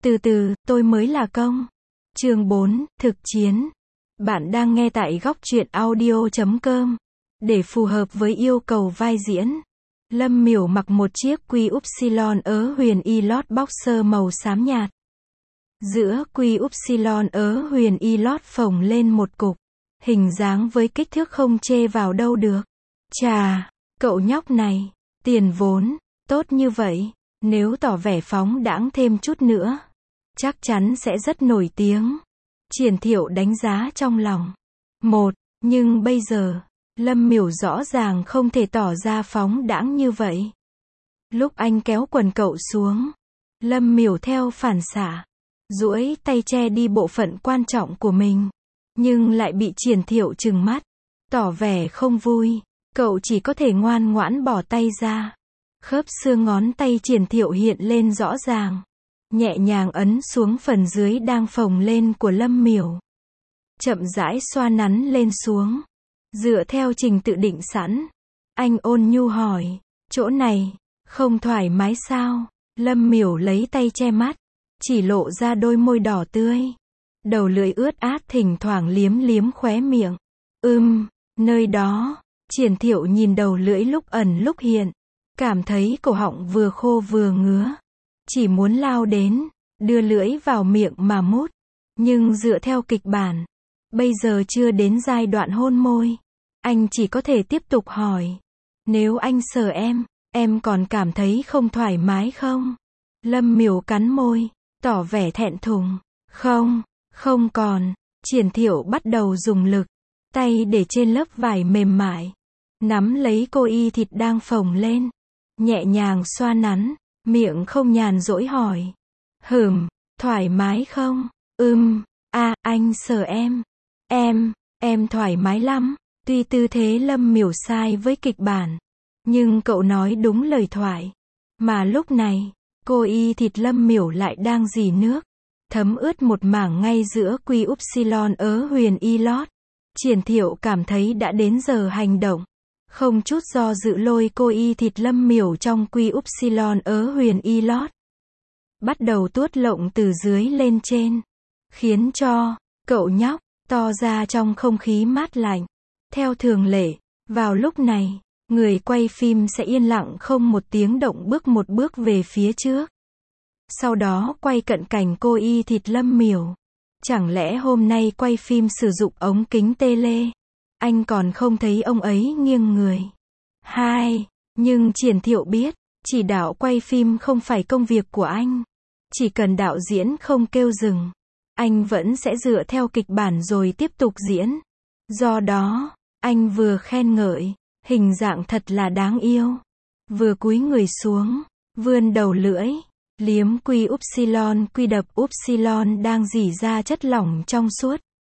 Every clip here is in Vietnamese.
Từ từ, tôi mới là công. Chương 4, thực chiến. Bạn đang nghe tại góc truyện audio.com. Để phù hợp với yêu cầu vai diễn, Lâm Miểu mặc một chiếc quy upsilon ớ huyền y lót boxer màu xám nhạt. Giữa quy upsilon ớ huyền y lót phồng lên một cục, hình dáng với kích thước không chê vào đâu được. Chà, cậu nhóc này, tiền vốn tốt như vậy, nếu tỏ vẻ phóng đãng thêm chút nữa, chắc chắn sẽ rất nổi tiếng. Triển Thiệu đánh giá trong lòng. Nhưng bây giờ, Lâm Miểu rõ ràng không thể tỏ ra phóng đãng như vậy. Lúc anh kéo quần cậu xuống, Lâm Miểu theo phản xạ duỗi tay che đi bộ phận quan trọng của mình, nhưng lại bị Triển Thiệu trừng mắt, tỏ vẻ không vui. Cậu chỉ có thể ngoan ngoãn bỏ tay ra. Khớp xương ngón tay Triển Thiệu hiện lên rõ ràng, nhẹ nhàng ấn xuống phần dưới đang phồng lên của Lâm Miểu, chậm rãi xoa nắn lên xuống. Dựa theo trình tự định sẵn, anh ôn nhu hỏi, chỗ này không thoải mái sao? Lâm Miểu lấy tay che mắt, chỉ lộ ra đôi môi đỏ tươi, đầu lưỡi ướt át thỉnh thoảng liếm liếm khóe miệng. Nơi đó. Triển Thiệu nhìn đầu lưỡi lúc ẩn lúc hiện, cảm thấy cổ họng vừa khô vừa ngứa, chỉ muốn lao đến, đưa lưỡi vào miệng mà mút. Nhưng dựa theo kịch bản, bây giờ chưa đến giai đoạn hôn môi. Anh chỉ có thể tiếp tục hỏi, nếu anh sờ em còn cảm thấy không thoải mái không? Lâm Miểu cắn môi, tỏ vẻ thẹn thùng. Không còn. Triển Thiệu bắt đầu dùng lực tay để trên lớp vải mềm mại, nắm lấy cô y thịt đang phồng lên, nhẹ nhàng xoa nắn, miệng không nhàn dỗi hỏi. Thoải mái không? Anh sờ em thoải mái lắm. Tuy tư thế Lâm Miểu sai với kịch bản, nhưng cậu nói đúng lời thoại. Mà lúc này, cô y thịt Lâm Miểu lại đang rỉ nước, thấm ướt một mảng ngay giữa quy upsilon ớ huyền y lót. Triển Thiệu cảm thấy đã đến giờ hành động, không chút do dự lôi cô y thịt Lâm Miểu trong quy upsilon ớ huyền y lót, bắt đầu tuốt lộng từ dưới lên trên, khiến cho cậu nhóc to ra trong không khí mát lạnh. Theo thường lệ, vào lúc này, người quay phim sẽ yên lặng không một tiếng động bước một bước về phía trước, sau đó quay cận cảnh cô y thịt Lâm Miểu. Chẳng lẽ hôm nay quay phim sử dụng ống kính tele, anh còn không thấy ông ấy nghiêng người? Nhưng Triển Thiệu biết, chỉ đạo quay phim không phải công việc của anh. Chỉ cần đạo diễn không kêu dừng, anh vẫn sẽ dựa theo kịch bản rồi tiếp tục diễn. Do đó, anh vừa khen ngợi, hình dạng thật là đáng yêu, vừa cúi người xuống, vươn đầu lưỡi, liếm quy upsilon, quy đập upsilon đang rỉ ra chất lỏng trong suốt.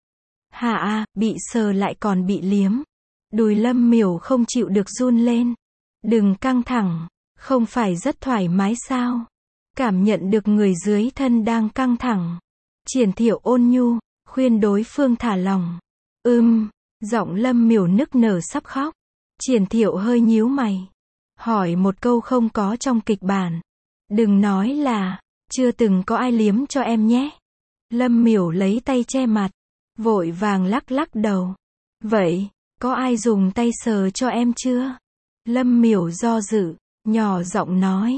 Bị sờ lại còn bị liếm. Đùi Lâm Miểu không chịu được run lên. Đừng căng thẳng, không phải rất thoải mái sao? Cảm nhận được người dưới thân đang căng thẳng, Triển Thiệu ôn nhu, khuyên đối phương thả lỏng. Giọng Lâm Miểu nức nở sắp khóc. Triển Thiệu hơi nhíu mày, hỏi một câu không có trong kịch bản. Đừng nói là, chưa từng có ai liếm cho em nhé. Lâm Miểu lấy tay che mặt, vội vàng lắc lắc đầu. Vậy, có ai dùng tay sờ cho em chưa? Lâm Miểu do dự, nhỏ giọng nói.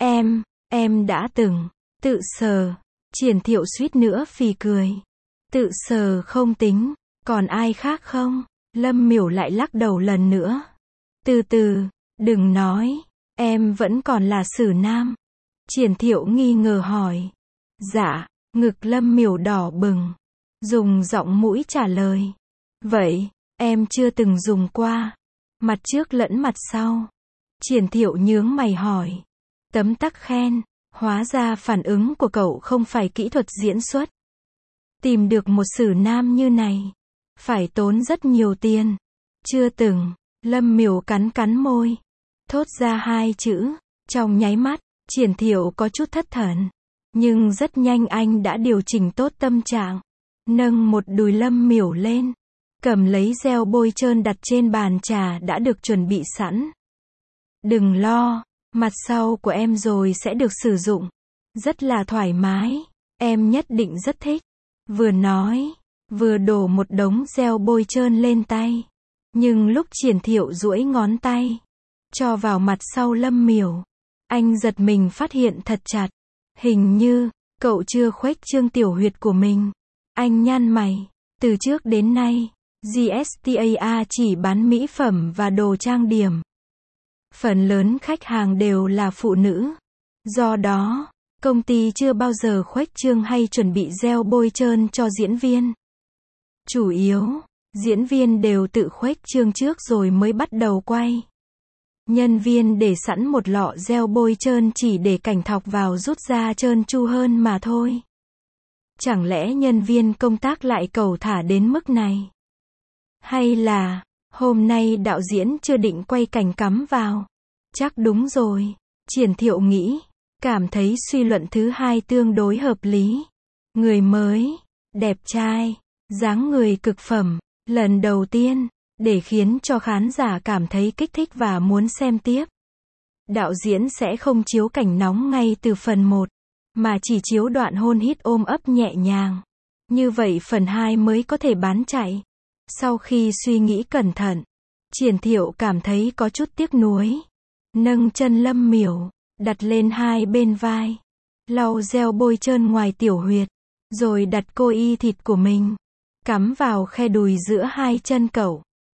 Em đã từng, tự sờ. Triển Thiệu suýt nữa phì cười. Tự sờ không tính, còn ai khác không? Lâm Miểu lại lắc đầu lần nữa. Từ từ, đừng nói, em vẫn còn là xử nam. Triển Thiệu nghi ngờ hỏi. Dạ, ngực Lâm Miểu đỏ bừng, dùng giọng mũi trả lời. Vậy, em chưa từng dùng qua, mặt trước lẫn mặt sau. Triển Thiệu nhướng mày hỏi. Tấm tắc khen, hóa ra phản ứng của cậu không phải kỹ thuật diễn xuất. Tìm được một xử nam như này, phải tốn rất nhiều tiền. Chưa từng. Lâm Miểu cắn môi, thốt ra hai chữ. Trong nháy mắt, Triển Thiệu có chút thất thần, nhưng rất nhanh anh đã điều chỉnh tốt tâm trạng, nâng một đùi Lâm Miểu lên, cầm lấy gel bôi trơn đặt trên bàn trà đã được chuẩn bị sẵn. Đừng lo, mặt sau của em rồi sẽ được sử dụng, rất là thoải mái. Em nhất định rất thích. Vừa nói, vừa đổ một đống gel bôi trơn lên tay. Nhưng lúc Triển Thiệu duỗi ngón tay, cho vào mặt sau Lâm Miểu, anh giật mình phát hiện thật chặt. Hình như, cậu chưa khuếch trương tiểu huyệt của mình. Anh nhăn mày. Từ trước đến nay, GSTAA chỉ bán mỹ phẩm và đồ trang điểm. Phần lớn khách hàng đều là phụ nữ. Do đó, công ty chưa bao giờ khuếch trương hay chuẩn bị gel bôi trơn cho diễn viên. Chủ yếu, diễn viên đều tự khuếch trương trước rồi mới bắt đầu quay. Nhân viên để sẵn một lọ gel bôi trơn chỉ để cảnh thọc vào rút ra trơn tru hơn mà thôi. Chẳng lẽ nhân viên công tác lại cẩu thả đến mức này? Hay là, hôm nay đạo diễn chưa định quay cảnh cắm vào? Chắc đúng rồi. Triển Thiệu nghĩ, cảm thấy suy luận thứ hai tương đối hợp lý. Người mới, đẹp trai, dáng người cực phẩm, lần đầu tiên, để khiến cho khán giả cảm thấy kích thích và muốn xem tiếp. Đạo diễn sẽ không chiếu cảnh nóng ngay từ phần 1, mà chỉ chiếu đoạn hôn hít ôm ấp nhẹ nhàng. Như vậy phần 2 mới có thể bán chạy. Sau khi suy nghĩ cẩn thận, Triển Thiệu cảm thấy có chút tiếc nuối. Nâng chân Lâm Miểu, đặt lên hai bên vai, lau gel bôi trơn ngoài tiểu huyệt, rồi đặt cô y thịt của mình, cắm vào khe đùi giữa hai chân cậu.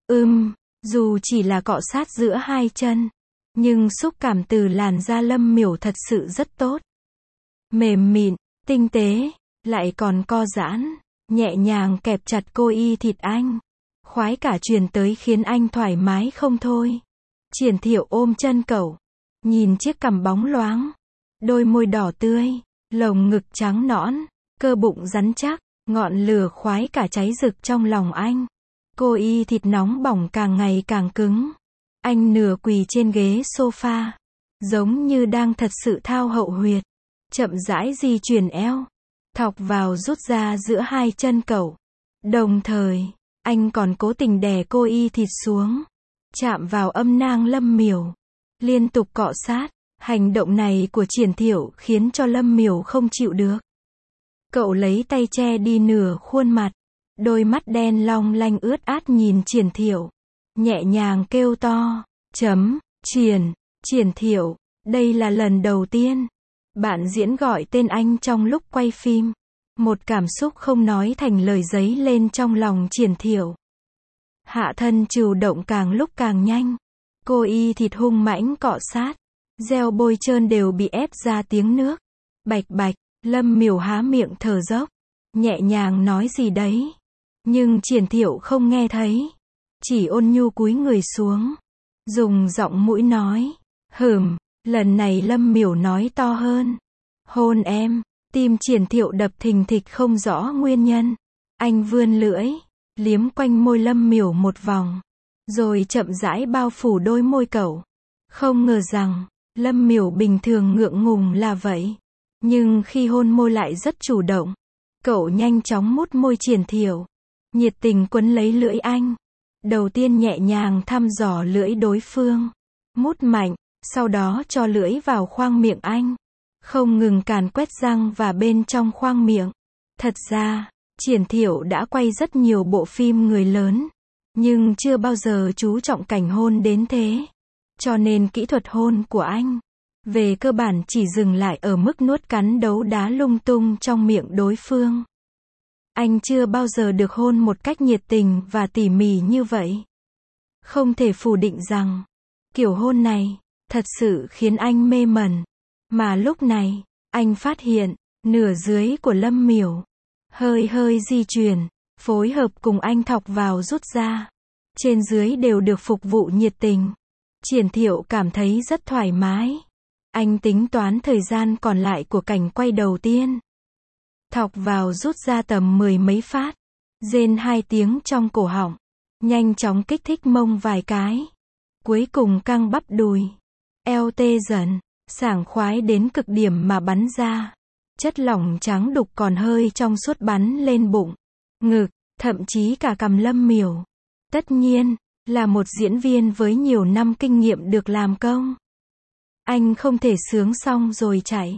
Dù chỉ là cọ sát giữa hai chân, nhưng xúc cảm từ làn da Lâm Miểu thật sự rất tốt. Mềm mịn, tinh tế, lại còn co giãn, nhẹ nhàng kẹp chặt cô y thịt anh. Khoái cả truyền tới khiến anh thoải mái không thôi. Triển Thiệu ôm chân cậu, nhìn chiếc cằm bóng loáng, đôi môi đỏ tươi, lồng ngực trắng nõn, cơ bụng rắn chắc, ngọn lửa khoái cả cháy rực trong lòng anh. Cô y thịt nóng bỏng càng ngày càng cứng. Anh nửa quỳ trên ghế sofa, giống như đang thật sự thao hậu huyệt. Chậm rãi di chuyển eo, thọc vào rút ra giữa hai chân cậu. Đồng thời, anh còn cố tình đè cô y thịt xuống, chạm vào âm nang Lâm Miểu, liên tục cọ sát. Hành động này của Triển Thiệu khiến cho Lâm Miểu không chịu được. Cậu lấy tay che đi nửa khuôn mặt, đôi mắt đen long lanh ướt át nhìn Triển Thiệu, nhẹ nhàng kêu to, Triển Thiệu, đây là lần đầu tiên bạn diễn gọi tên anh trong lúc quay phim. Một cảm xúc không nói thành lời dấy lên trong lòng Triển Thiệu. Hạ thân trừu động càng lúc càng nhanh. Cô y thịt hung mãnh cọ sát. Gel bôi trơn đều bị ép ra tiếng nước. Bạch bạch, Lâm Miểu há miệng thở dốc, nhẹ nhàng nói gì đấy. Nhưng Triển Thiệu không nghe thấy. Chỉ ôn nhu cúi người xuống, dùng giọng mũi nói. Lần này Lâm Miểu nói to hơn. Hôn em. Tim Triển Thiệu đập thình thịch không rõ nguyên nhân. Anh vươn lưỡi, liếm quanh môi Lâm Miểu một vòng, rồi chậm rãi bao phủ đôi môi cậu. Không ngờ rằng, Lâm Miểu bình thường ngượng ngùng là vậy. Nhưng khi hôn môi lại rất chủ động. Cậu nhanh chóng mút môi Triển Thiệu, nhiệt tình quấn lấy lưỡi anh. Đầu tiên nhẹ nhàng thăm dò lưỡi đối phương, mút mạnh, sau đó cho lưỡi vào khoang miệng anh. Không ngừng càn quét răng và bên trong khoang miệng. Thật ra, Triển Thiệu đã quay rất nhiều bộ phim người lớn, nhưng chưa bao giờ chú trọng cảnh hôn đến thế. Cho nên kỹ thuật hôn của anh, về cơ bản chỉ dừng lại ở mức nuốt cắn đấu đá lung tung trong miệng đối phương. Anh chưa bao giờ được hôn một cách nhiệt tình và tỉ mỉ như vậy. Không thể phủ định rằng, kiểu hôn này, thật sự khiến anh mê mẩn. Mà lúc này, anh phát hiện, nửa dưới của Lâm Miểu hơi di chuyển, phối hợp cùng anh thọc vào rút ra. Trên dưới đều được phục vụ nhiệt tình. Triển Thiệu cảm thấy rất thoải mái. Anh tính toán thời gian còn lại của cảnh quay đầu tiên. Thọc vào rút ra tầm 10 mấy phát. Rên 2 tiếng trong cổ họng. Nhanh chóng kích thích mông vài cái. Cuối cùng căng bắp đùi. Eo tê dần. Sảng khoái đến cực điểm mà bắn ra. Chất lỏng trắng đục còn hơi trong suốt bắn lên bụng, ngực, thậm chí cả cằm Lâm Miểu. Tất nhiên, là một diễn viên với nhiều năm kinh nghiệm được làm công. Anh không thể sướng xong rồi chạy.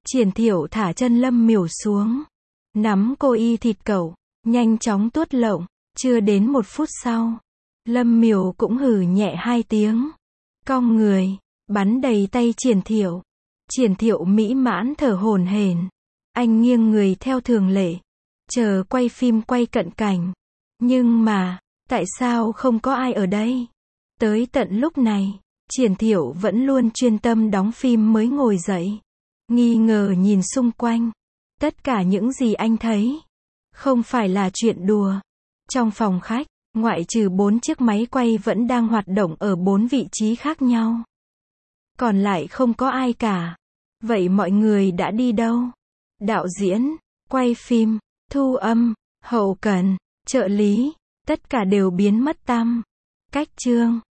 Triển Thiệu thả chân Lâm Miểu xuống. Nắm cô y thịt cẩu. Nhanh chóng tuốt lộng. Chưa đến 1 phút sau. Lâm Miểu cũng hừ nhẹ 2 tiếng. Cong người. Bắn đầy tay Triển Thiệu. Triển Thiệu mỹ mãn thở hổn hển. Anh nghiêng người theo thường lệ. Chờ quay phim quay cận cảnh. Nhưng mà, tại sao không có ai ở đây? Tới tận lúc này, Triển Thiệu vẫn luôn chuyên tâm đóng phim mới ngồi dậy. Nghi ngờ nhìn xung quanh. Tất cả những gì anh thấy, không phải là chuyện đùa. Trong phòng khách, ngoại trừ 4 chiếc máy quay vẫn đang hoạt động ở 4 vị trí khác nhau. Còn lại không có ai cả. Vậy mọi người đã đi đâu? Đạo diễn, quay phim, thu âm, hậu cần, trợ lý, tất cả đều biến mất tăm. Cách chương